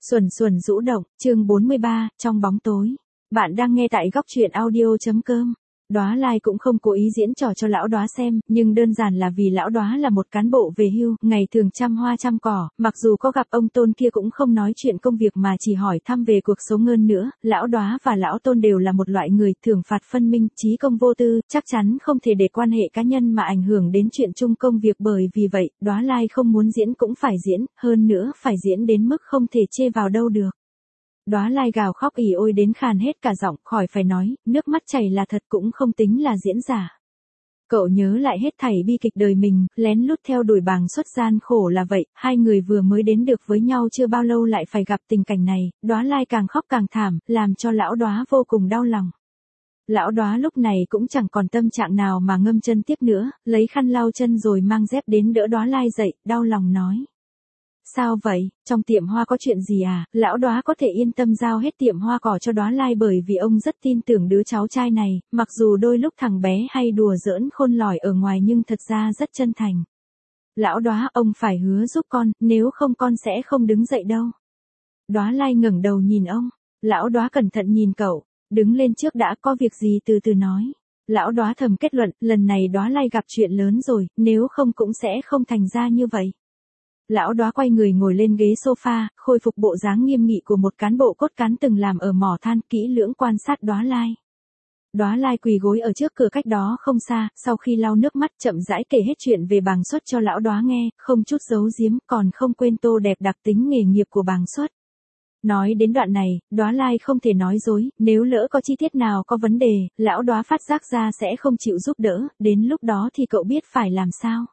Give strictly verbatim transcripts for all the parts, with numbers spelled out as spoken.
Xuẩn xuẩn rũ động, chương bốn mươi ba, trong bóng tối. Bạn đang nghe tại góc truyện audio.com. Đóa Lai cũng không cố ý diễn trò cho lão Đóa xem, nhưng đơn giản là vì lão Đóa là một cán bộ về hưu, ngày thường chăm hoa chăm cỏ, mặc dù có gặp ông Tôn kia cũng không nói chuyện công việc mà chỉ hỏi thăm về cuộc sống hơn nữa. Lão Đóa và lão Tôn đều là một loại người thưởng phạt phân minh, chí công vô tư, chắc chắn không thể để quan hệ cá nhân mà ảnh hưởng đến chuyện chung công việc, bởi vì vậy, Đóa Lai không muốn diễn cũng phải diễn, hơn nữa phải diễn đến mức không thể chê vào đâu được. Đóa Lai gào khóc ỉ ôi đến khàn hết cả giọng, khỏi phải nói, nước mắt chảy là thật cũng không tính là diễn giả. Cậu nhớ lại hết thảy bi kịch đời mình, lén lút theo đuổi Bàng Xuất gian khổ là vậy, hai người vừa mới đến được với nhau chưa bao lâu lại phải gặp tình cảnh này, Đóa Lai càng khóc càng thảm, làm cho lão Đóa vô cùng đau lòng. Lão Đóa lúc này cũng chẳng còn tâm trạng nào mà ngâm chân tiếp nữa, lấy khăn lau chân rồi mang dép đến đỡ Đóa Lai dậy, đau lòng nói. Sao vậy, trong tiệm hoa có chuyện gì à? Lão Đóa có thể yên tâm giao hết tiệm hoa cỏ cho Đóa Lai bởi vì ông rất tin tưởng đứa cháu trai này, mặc dù đôi lúc thằng bé hay đùa giỡn khôn lỏi ở ngoài nhưng thật ra rất chân thành. Lão Đóa, ông phải hứa giúp con, nếu không con sẽ không đứng dậy đâu. Đóa Lai ngẩng đầu nhìn ông, lão Đóa cẩn thận nhìn cậu, đứng lên trước đã, có việc gì từ từ nói. Lão Đóa thầm kết luận, lần này Đóa Lai gặp chuyện lớn rồi, nếu không cũng sẽ không thành ra như vậy. Lão Đóa quay người ngồi lên ghế sofa, khôi phục bộ dáng nghiêm nghị của một cán bộ cốt cán từng làm ở mỏ than, kỹ lưỡng quan sát Đóa Lai. Đóa Lai quỳ gối ở trước cửa cách đó không xa, sau khi lau nước mắt chậm rãi kể hết chuyện về Bàng Xuất cho lão Đóa nghe, không chút giấu giếm, còn không quên tô đẹp đặc tính nghề nghiệp của Bàng Xuất. Nói đến đoạn này, Đóa Lai không thể nói dối, nếu lỡ có chi tiết nào có vấn đề, lão Đóa phát giác ra sẽ không chịu giúp đỡ, đến lúc đó thì cậu biết phải làm sao.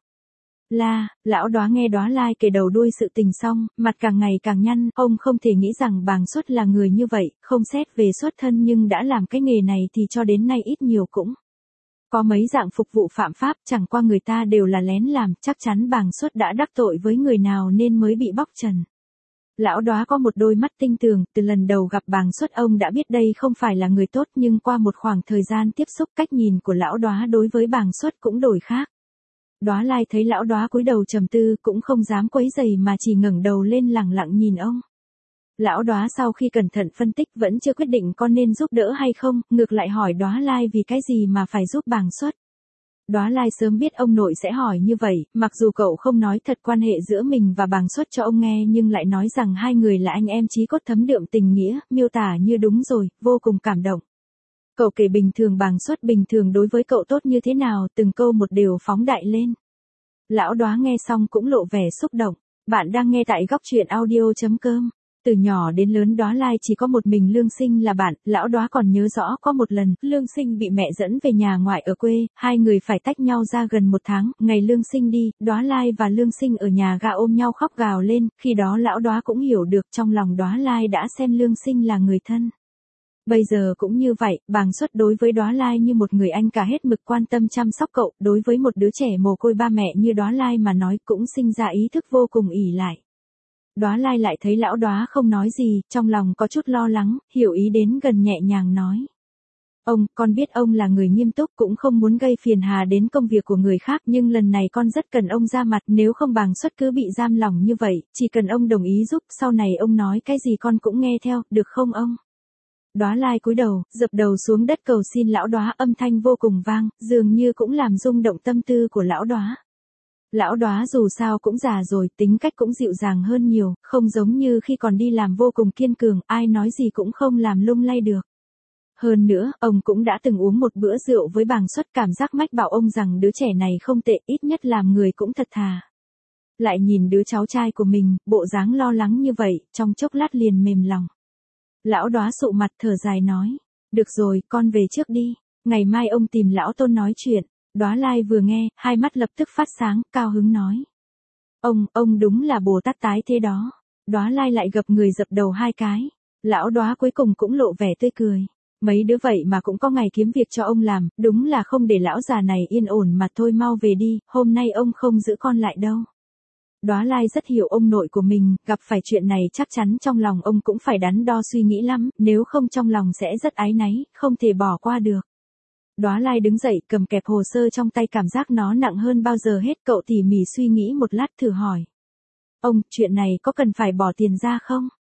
La, lão Đóa nghe Đóa Lai kể đầu đuôi sự tình xong, mặt càng ngày càng nhăn, ông không thể nghĩ rằng Bàng Xuất là người như vậy, không xét về xuất thân nhưng đã làm cái nghề này thì cho đến nay ít nhiều cũng có mấy dạng phục vụ phạm pháp, chẳng qua người ta đều là lén làm, chắc chắn Bàng Xuất đã đắc tội với người nào nên mới bị bóc trần. Lão Đóa có một đôi mắt tinh tường, từ lần đầu gặp Bàng Xuất ông đã biết đây không phải là người tốt, nhưng qua một khoảng thời gian tiếp xúc, cách nhìn của lão Đóa đối với Bàng Xuất cũng đổi khác. Đóa Lai thấy lão Đóa cúi đầu trầm tư cũng không dám quấy rầy mà chỉ ngẩng đầu lên lẳng lặng nhìn ông. Lão Đóa sau khi cẩn thận phân tích vẫn chưa quyết định con nên giúp đỡ hay không, ngược lại hỏi Đóa Lai vì cái gì mà phải giúp Bàng Xuất. Đóa Lai sớm biết ông nội sẽ hỏi như vậy, mặc dù cậu không nói thật quan hệ giữa mình và Bàng Xuất cho ông nghe nhưng lại nói rằng hai người là anh em chí cốt thấm đượm tình nghĩa, miêu tả như đúng rồi, vô cùng cảm động. Cậu kể bình thường Bàng Xuất bình thường đối với cậu tốt như thế nào, từng câu một đều phóng đại lên. Lão Đóa nghe xong cũng lộ vẻ xúc động. Bạn đang nghe tại góc truyện audio.com. Từ nhỏ đến lớn Đóa Lai chỉ có một mình Lương Sinh là bạn, lão Đóa còn nhớ rõ có một lần, Lương Sinh bị mẹ dẫn về nhà ngoại ở quê, hai người phải tách nhau ra gần một tháng, ngày Lương Sinh đi, Đóa Lai và Lương Sinh ở nhà ga ôm nhau khóc gào lên, khi đó lão Đóa cũng hiểu được trong lòng Đóa Lai đã xem Lương Sinh là người thân. Bây giờ cũng như vậy, Bàng Xuất đối với Đóa Lai như một người anh cả hết mực quan tâm chăm sóc cậu, đối với một đứa trẻ mồ côi ba mẹ như Đóa Lai mà nói cũng sinh ra ý thức vô cùng ỷ lại. Đóa Lai lại thấy lão Đóa không nói gì, trong lòng có chút lo lắng, hiểu ý đến gần nhẹ nhàng nói. Ông, con biết ông là người nghiêm túc cũng không muốn gây phiền hà đến công việc của người khác nhưng lần này con rất cần ông ra mặt, nếu không Bàng Xuất cứ bị giam lỏng như vậy, chỉ cần ông đồng ý giúp, sau này ông nói cái gì con cũng nghe theo, được không ông? Đóa Lai cúi đầu, dập đầu xuống đất cầu xin lão Đóa, âm thanh vô cùng vang, dường như cũng làm rung động tâm tư của lão Đóa. Lão Đóa dù sao cũng già rồi, tính cách cũng dịu dàng hơn nhiều, không giống như khi còn đi làm vô cùng kiên cường, ai nói gì cũng không làm lung lay được. Hơn nữa, ông cũng đã từng uống một bữa rượu với Bàng Xuất, cảm giác mách bảo ông rằng đứa trẻ này không tệ, ít nhất làm người cũng thật thà. Lại nhìn đứa cháu trai của mình, bộ dáng lo lắng như vậy, trong chốc lát liền mềm lòng. Lão Đóa sụ mặt thở dài nói, được rồi, con về trước đi, ngày mai ông tìm lão Tôn nói chuyện. Đóa Lai vừa nghe, hai mắt lập tức phát sáng, cao hứng nói. Ông, ông đúng là Bồ Tát tái thế đó. Đóa Lai lại gập người dập đầu hai cái. Lão Đóa cuối cùng cũng lộ vẻ tươi cười. Mấy đứa vậy mà cũng có ngày kiếm việc cho ông làm, đúng là không để lão già này yên ổn mà thôi, mau về đi, hôm nay ông không giữ con lại đâu. Đóa Lai rất hiểu ông nội của mình, gặp phải chuyện này chắc chắn trong lòng ông cũng phải đắn đo suy nghĩ lắm, nếu không trong lòng sẽ rất áy náy, không thể bỏ qua được. Đóa Lai đứng dậy cầm kẹp hồ sơ trong tay, cảm giác nó nặng hơn bao giờ hết, cậu tỉ mỉ suy nghĩ một lát thử hỏi. Ông, chuyện này có cần phải bỏ tiền ra không?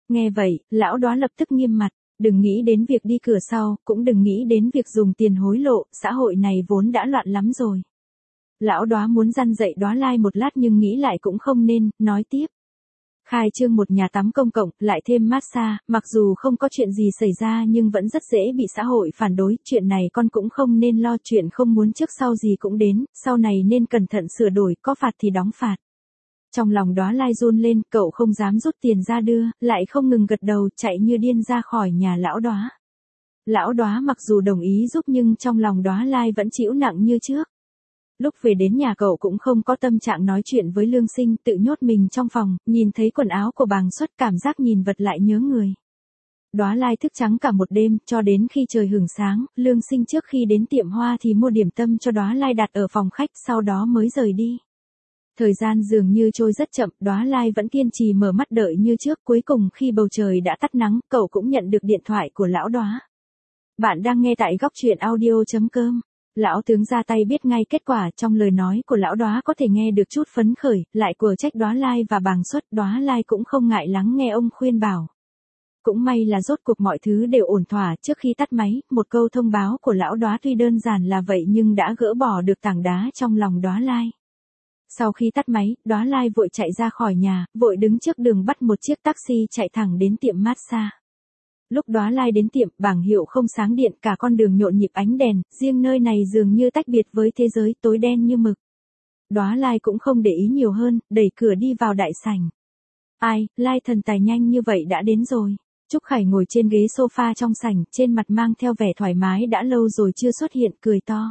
Nghe vậy, lão Đóa lập tức nghiêm mặt, đừng nghĩ đến việc đi cửa sau, cũng đừng nghĩ đến việc dùng tiền hối lộ, xã hội này vốn đã loạn lắm rồi. Lão Đóa muốn răn dạy Đóa Lai một lát nhưng nghĩ lại cũng không nên, nói tiếp. Khai trương một nhà tắm công cộng, lại thêm massage, mặc dù không có chuyện gì xảy ra nhưng vẫn rất dễ bị xã hội phản đối, chuyện này con cũng không nên lo, chuyện không muốn trước sau gì cũng đến, sau này nên cẩn thận sửa đổi, có phạt thì đóng phạt. Trong lòng Đóa Lai run lên, cậu không dám rút tiền ra đưa, lại không ngừng gật đầu, chạy như điên ra khỏi nhà lão Đóa. Lão Đóa mặc dù đồng ý giúp nhưng trong lòng Đóa Lai vẫn chịu nặng như trước. Lúc về đến nhà cậu cũng không có tâm trạng nói chuyện với Lương Sinh, tự nhốt mình trong phòng, nhìn thấy quần áo của Bàng Xuất, cảm giác nhìn vật lại nhớ người. Đóa Lai thức trắng cả một đêm, cho đến khi trời hửng sáng, Lương Sinh trước khi đến tiệm hoa thì mua điểm tâm cho Đóa Lai đặt ở phòng khách, sau đó mới rời đi. Thời gian dường như trôi rất chậm, Đóa Lai vẫn kiên trì mở mắt đợi như trước, cuối cùng khi bầu trời đã tắt nắng, cậu cũng nhận được điện thoại của lão Đóa. Bạn đang nghe tại góc truyện audio chấm com. Lão tướng ra tay biết ngay kết quả, trong lời nói của lão Đóa có thể nghe được chút phấn khởi, lại của trách Đóa Lai và Bàng Xuất, Đóa Lai cũng không ngại lắng nghe ông khuyên bảo. Cũng may là rốt cuộc mọi thứ đều ổn thỏa, trước khi tắt máy, một câu thông báo của lão Đóa tuy đơn giản là vậy nhưng đã gỡ bỏ được tảng đá trong lòng Đóa Lai. Sau khi tắt máy, Đóa Lai vội chạy ra khỏi nhà, vội đứng trước đường bắt một chiếc taxi chạy thẳng đến tiệm massage. Lúc Đóa Lai đến tiệm, bảng hiệu không sáng điện, cả con đường nhộn nhịp ánh đèn, riêng nơi này dường như tách biệt với thế giới, tối đen như mực. Đóa Lai cũng không để ý nhiều hơn, đẩy cửa đi vào đại sảnh. Ai, Lai thần tài nhanh như vậy đã đến rồi. Trúc Khải ngồi trên ghế sofa trong sảnh, trên mặt mang theo vẻ thoải mái đã lâu rồi chưa xuất hiện, cười to.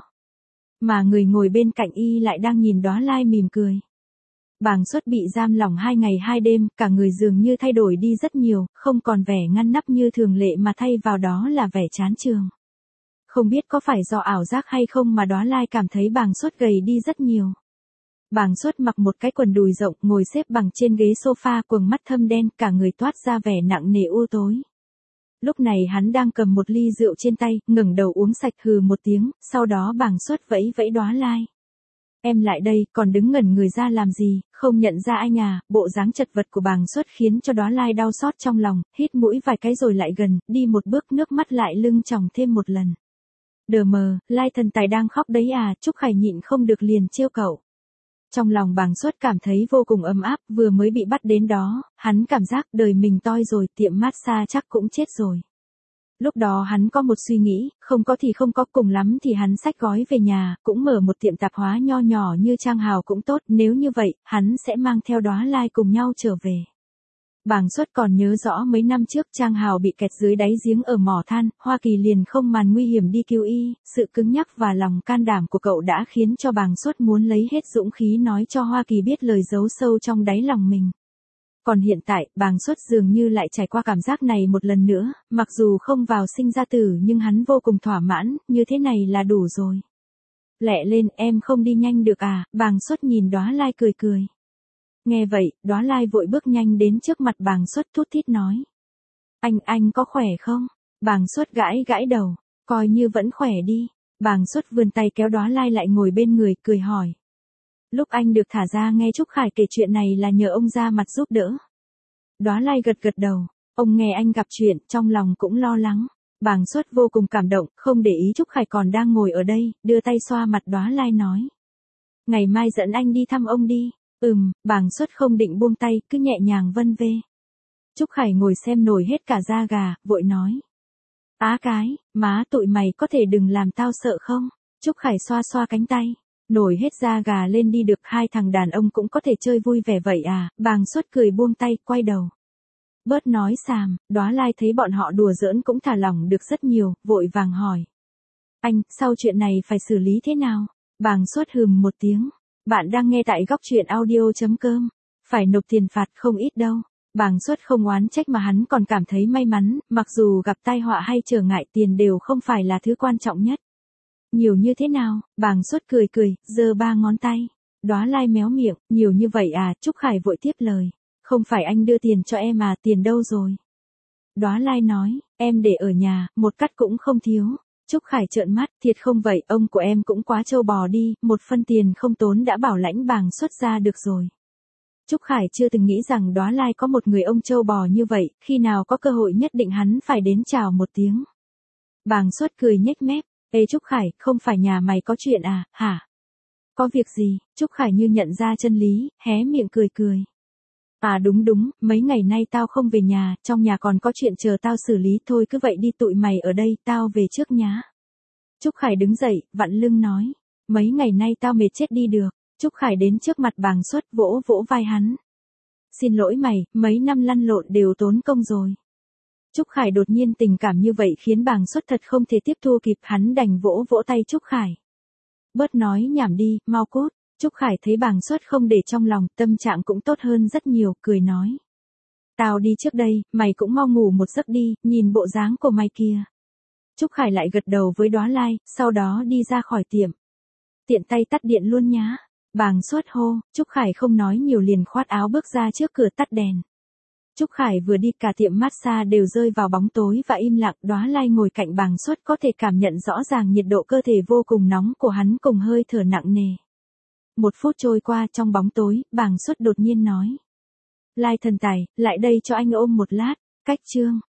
Mà người ngồi bên cạnh y lại đang nhìn Đóa Lai mỉm cười. Bàng Xuất bị giam lỏng hai ngày hai đêm, cả người dường như thay đổi đi rất nhiều, không còn vẻ ngăn nắp như thường lệ mà thay vào đó là vẻ chán chường. Không biết có phải do ảo giác hay không mà Đóa Lai cảm thấy Bàng Xuất gầy đi rất nhiều. Bàng Xuất mặc một cái quần đùi rộng, ngồi xếp bằng trên ghế sofa, quầng mắt thâm đen, cả người toát ra vẻ nặng nề u tối. Lúc này hắn đang cầm một ly rượu trên tay, ngẩng đầu uống sạch, hừ một tiếng, sau đó Bàng Xuất vẫy vẫy Đóa Lai. Em lại đây, còn đứng ngẩn người ra làm gì, không nhận ra anh à, bộ dáng chật vật của Bàng Xuất khiến cho Đóa Lai đau xót trong lòng, hít mũi vài cái rồi lại gần, đi một bước nước mắt lại lưng tròng thêm một lần. Đờ mờ, Lai thần tài đang khóc đấy à, Trúc Khải nhịn không được liền trêu cậu. Trong lòng Bàng Xuất cảm thấy vô cùng ấm áp, vừa mới bị bắt đến đó, hắn cảm giác đời mình toi rồi, tiệm massage chắc cũng chết rồi. Lúc đó hắn có một suy nghĩ, không có thì không có, cùng lắm thì hắn xách gói về nhà, cũng mở một tiệm tạp hóa nho nhỏ như Trang Hào cũng tốt, nếu như vậy, hắn sẽ mang theo Đóa Lai cùng nhau trở về. Bàng Xuất còn nhớ rõ mấy năm trước Trang Hào bị kẹt dưới đáy giếng ở mỏ than, Hoa Kỳ liền không màn nguy hiểm đi cứu y, sự cứng nhắc và lòng can đảm của cậu đã khiến cho Bàng Xuất muốn lấy hết dũng khí nói cho Hoa Kỳ biết lời giấu sâu trong đáy lòng mình. Còn hiện tại, Bàng Xuất dường như lại trải qua cảm giác này một lần nữa, mặc dù không vào sinh ra tử nhưng hắn vô cùng thỏa mãn, như thế này là đủ rồi. Lẹ lên, em không đi nhanh được à, Bàng Xuất nhìn Đóa Lai cười cười. Nghe vậy, Đóa Lai vội bước nhanh đến trước mặt Bàng Xuất thút thít nói. Anh, anh có khỏe không? Bàng Xuất gãi gãi đầu, coi như vẫn khỏe đi. Bàng Xuất vươn tay kéo Đóa Lai lại ngồi bên người, cười hỏi. Lúc anh được thả ra nghe Trúc Khải kể chuyện này là nhờ ông ra mặt giúp đỡ. Đóa Lai gật gật đầu, ông nghe anh gặp chuyện, trong lòng cũng lo lắng. Bàng Xuất vô cùng cảm động, không để ý Trúc Khải còn đang ngồi ở đây, đưa tay xoa mặt Đóa Lai nói. Ngày mai dẫn anh đi thăm ông đi. Ừm, Bàng Xuất không định buông tay, cứ nhẹ nhàng vân vê. Trúc Khải ngồi xem nổi hết cả da gà, vội nói. Á cái, má tụi mày có thể đừng làm tao sợ không? Trúc Khải xoa xoa cánh tay. Nổi hết da gà lên đi được, hai thằng đàn ông cũng có thể chơi vui vẻ vậy à, Bàng Xuất cười buông tay, quay đầu. Bớt nói xàm, Đóa Lai thấy bọn họ đùa giỡn cũng thả lỏng được rất nhiều, vội vàng hỏi. Anh, sau chuyện này phải xử lý thế nào? Bàng Xuất hừm một tiếng. Bạn đang nghe tại góc truyện audio chấm com. Phải nộp tiền phạt không ít đâu. Bàng Xuất không oán trách mà hắn còn cảm thấy may mắn, mặc dù gặp tai họa hay trở ngại, tiền đều không phải là thứ quan trọng nhất. Nhiều như thế nào? Bàng Xuất cười cười, giơ ba ngón tay. Đóa Lai méo miệng, nhiều như vậy à, Trúc Khải vội tiếp lời. Không phải anh đưa tiền cho em à, tiền đâu rồi? Đóa Lai nói, em để ở nhà, một cắt cũng không thiếu. Trúc Khải trợn mắt, thiệt không vậy, ông của em cũng quá trâu bò đi, một phân tiền không tốn đã bảo lãnh Bàng Xuất ra được rồi. Trúc Khải chưa từng nghĩ rằng Đóa Lai có một người ông trâu bò như vậy, khi nào có cơ hội nhất định hắn phải đến chào một tiếng. Bàng Xuất cười nhếch mép, ê Trúc Khải, không phải nhà mày có chuyện à, hả? Có việc gì? Trúc Khải như nhận ra chân lý, hé miệng cười cười. À đúng đúng, mấy ngày nay tao không về nhà, trong nhà còn có chuyện chờ tao xử lý, thôi cứ vậy đi tụi mày ở đây, tao về trước nhá. Trúc Khải đứng dậy, vặn lưng nói, mấy ngày nay tao mệt chết đi được. Trúc Khải đến trước mặt Bàng Xuất vỗ vỗ vai hắn. Xin lỗi mày, mấy năm lăn lộn đều tốn công rồi. Trúc Khải đột nhiên tình cảm như vậy khiến Bàng Xuất thật không thể tiếp thu kịp, hắn đành vỗ vỗ tay Trúc Khải. Bớt nói nhảm đi, mau cút. Trúc Khải thấy Bàng Xuất không để trong lòng, tâm trạng cũng tốt hơn rất nhiều, cười nói. Tao đi trước đây, mày cũng mau ngủ một giấc đi, nhìn bộ dáng của mày kia. Trúc Khải lại gật đầu với Đóa Lai, sau đó đi ra khỏi tiệm. Tiện tay tắt điện luôn nhá. Bàng Xuất hô, Trúc Khải không nói nhiều liền khoát áo bước ra trước cửa tắt đèn. Trúc Khải vừa đi cả tiệm massage đều rơi vào bóng tối và im lặng, Đóa Lai ngồi cạnh Bàng Xuất có thể cảm nhận rõ ràng nhiệt độ cơ thể vô cùng nóng của hắn cùng hơi thở nặng nề. Một phút trôi qua trong bóng tối, Bàng Xuất đột nhiên nói. Lai thần tài, lại đây cho anh ôm một lát, cách chương.